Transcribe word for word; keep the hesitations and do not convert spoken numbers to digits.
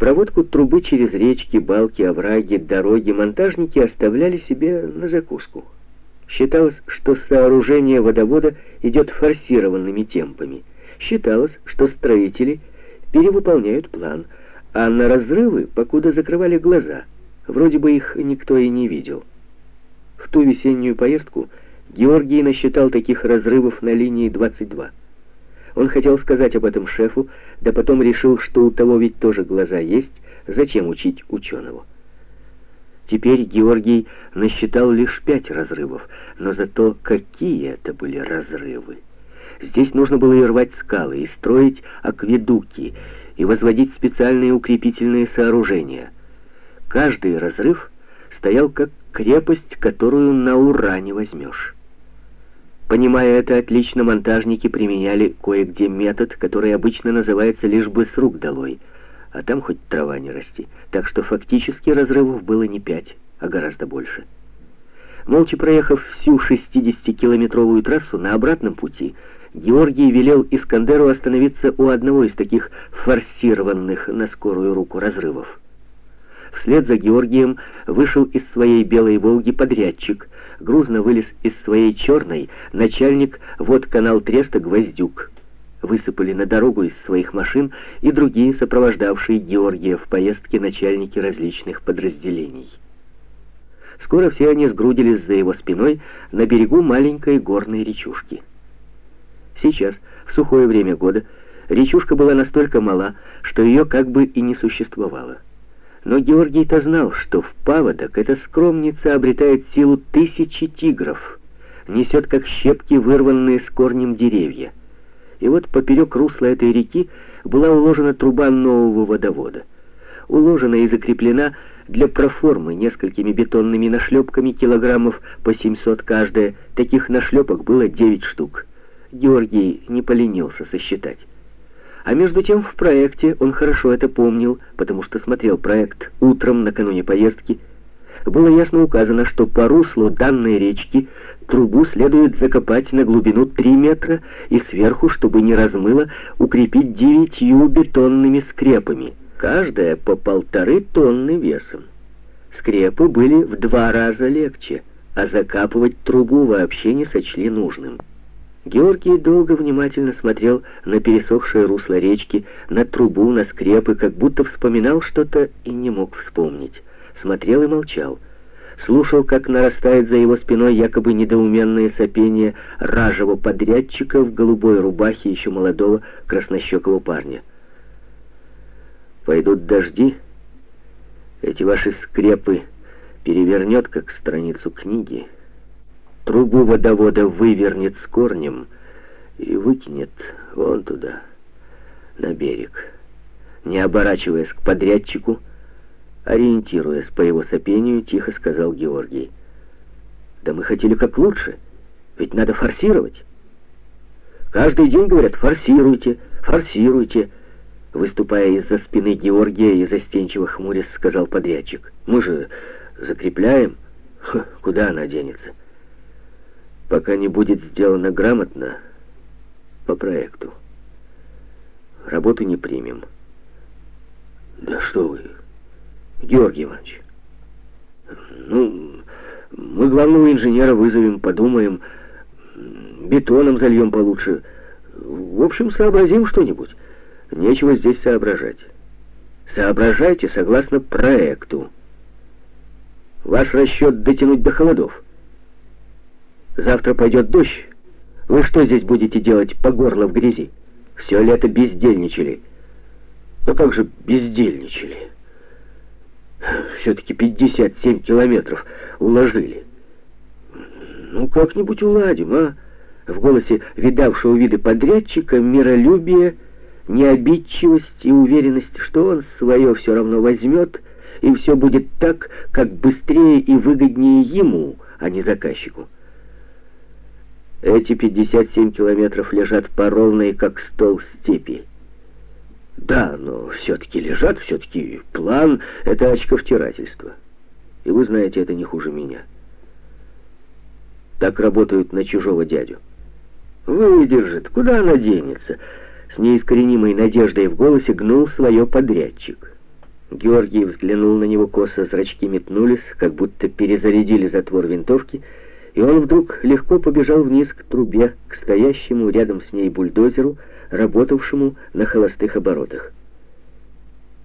Проводку трубы через речки, балки, овраги, дороги монтажники оставляли себе на закуску. Считалось, что сооружение водовода идет форсированными темпами. Считалось, что строители перевыполняют план, а на разрывы покуда закрывали глаза. Вроде бы их никто и не видел. В ту весеннюю поездку Георгий насчитал таких разрывов на линии двадцать два. Он хотел сказать об этом шефу, да потом решил, что у того ведь тоже глаза есть, зачем учить ученого. Теперь Георгий насчитал лишь пять разрывов, но зато какие это были разрывы! Здесь нужно было и рвать скалы, и строить акведуки, и возводить специальные укрепительные сооружения. Каждый разрыв стоял как крепость, которую на ура не возьмешь. Понимая это отлично, монтажники применяли кое-где метод, который обычно называется «лишь бы с рук долой», а там хоть трава не расти. Так что фактически разрывов было не пять, а гораздо больше. Молча проехав всю шестидесятикилометровую трассу, на обратном пути Георгий велел Искандеру остановиться у одного из таких форсированных на скорую руку разрывов. Вслед за Георгием вышел из своей белой «Волги» подрядчик, грузно вылез из своей черной начальник водканал Треста Гвоздюк. Высыпали на дорогу из своих машин и другие сопровождавшие Георгия в поездке начальники различных подразделений. Скоро все они сгрудились за его спиной на берегу маленькой горной речушки. Сейчас, в сухое время года, речушка была настолько мала, что ее как бы и не существовало. Но Георгий-то знал, что в паводок эта скромница обретает силу тысячи тигров, несет как щепки вырванные с корнем деревья. И вот поперек русла этой реки была уложена труба нового водовода. Уложена и закреплена для проформы несколькими бетонными нашлепками, килограммов по семьсот каждая. Таких нашлепок было девять штук. Георгий не поленился сосчитать. А между тем в проекте, он хорошо это помнил, потому что смотрел проект утром накануне поездки, было ясно указано, что по руслу данной речки трубу следует закопать на глубину три метра и сверху, чтобы не размыло, укрепить девятью бетонными скрепами, каждая по полторы тонны весом. Скрепы были в два раза легче, а закапывать трубу вообще не сочли нужным. Георгий долго внимательно смотрел на пересохшее русло речки, на трубу, на скрепы, как будто вспоминал что-то и не мог вспомнить. Смотрел и молчал. Слушал, как нарастает за его спиной якобы недоуменное сопение ражего подрядчика в голубой рубахе еще молодого краснощекого парня. «Пойдут дожди, эти ваши скрепы перевернет, как страницу книги, трубу водовода вывернет с корнем и выкинет вон туда, на берег». Не оборачиваясь к подрядчику, ориентируясь по его сопению, тихо сказал Георгий: «Да мы хотели как лучше, ведь надо форсировать. Каждый день говорят: форсируйте, форсируйте». Выступая из-за спины Георгия и застенчиво хмурясь, сказал подрядчик: «Мы же закрепляем. Ха, куда она денется? Пока не будет сделано грамотно, по проекту, работу не примем». «Да что вы, Георгий Иванович, ну, мы главного инженера вызовем, подумаем, бетоном зальем получше. В общем, сообразим что-нибудь. Нечего здесь соображать. Соображайте согласно проекту. Ваш расчет дотянуть до холодов. Завтра пойдет дождь. Вы что здесь будете делать по горло в грязи? Все лето бездельничали». «Да как же бездельничали? Все-таки пятьдесят семь километров уложили». «Ну, как-нибудь уладим, а?» В голосе видавшего виды подрядчика миролюбие, необидчивость и уверенность, что он свое все равно возьмет, и все будет так, как быстрее и выгоднее ему, а не заказчику. «Эти пятьдесят семь километров лежат по ровной, как стол степи». «Да, но все-таки лежат, все-таки план — это очковтирательство. И вы знаете, это не хуже меня. Так работают на чужого дядю. Выдержит, куда она денется?» С неискоренимой надеждой в голосе гнул свое подрядчик. Георгий взглянул на него косо, зрачки метнулись, как будто перезарядили затвор винтовки, и он вдруг легко побежал вниз к трубе, к стоящему рядом с ней бульдозеру, работавшему на холостых оборотах.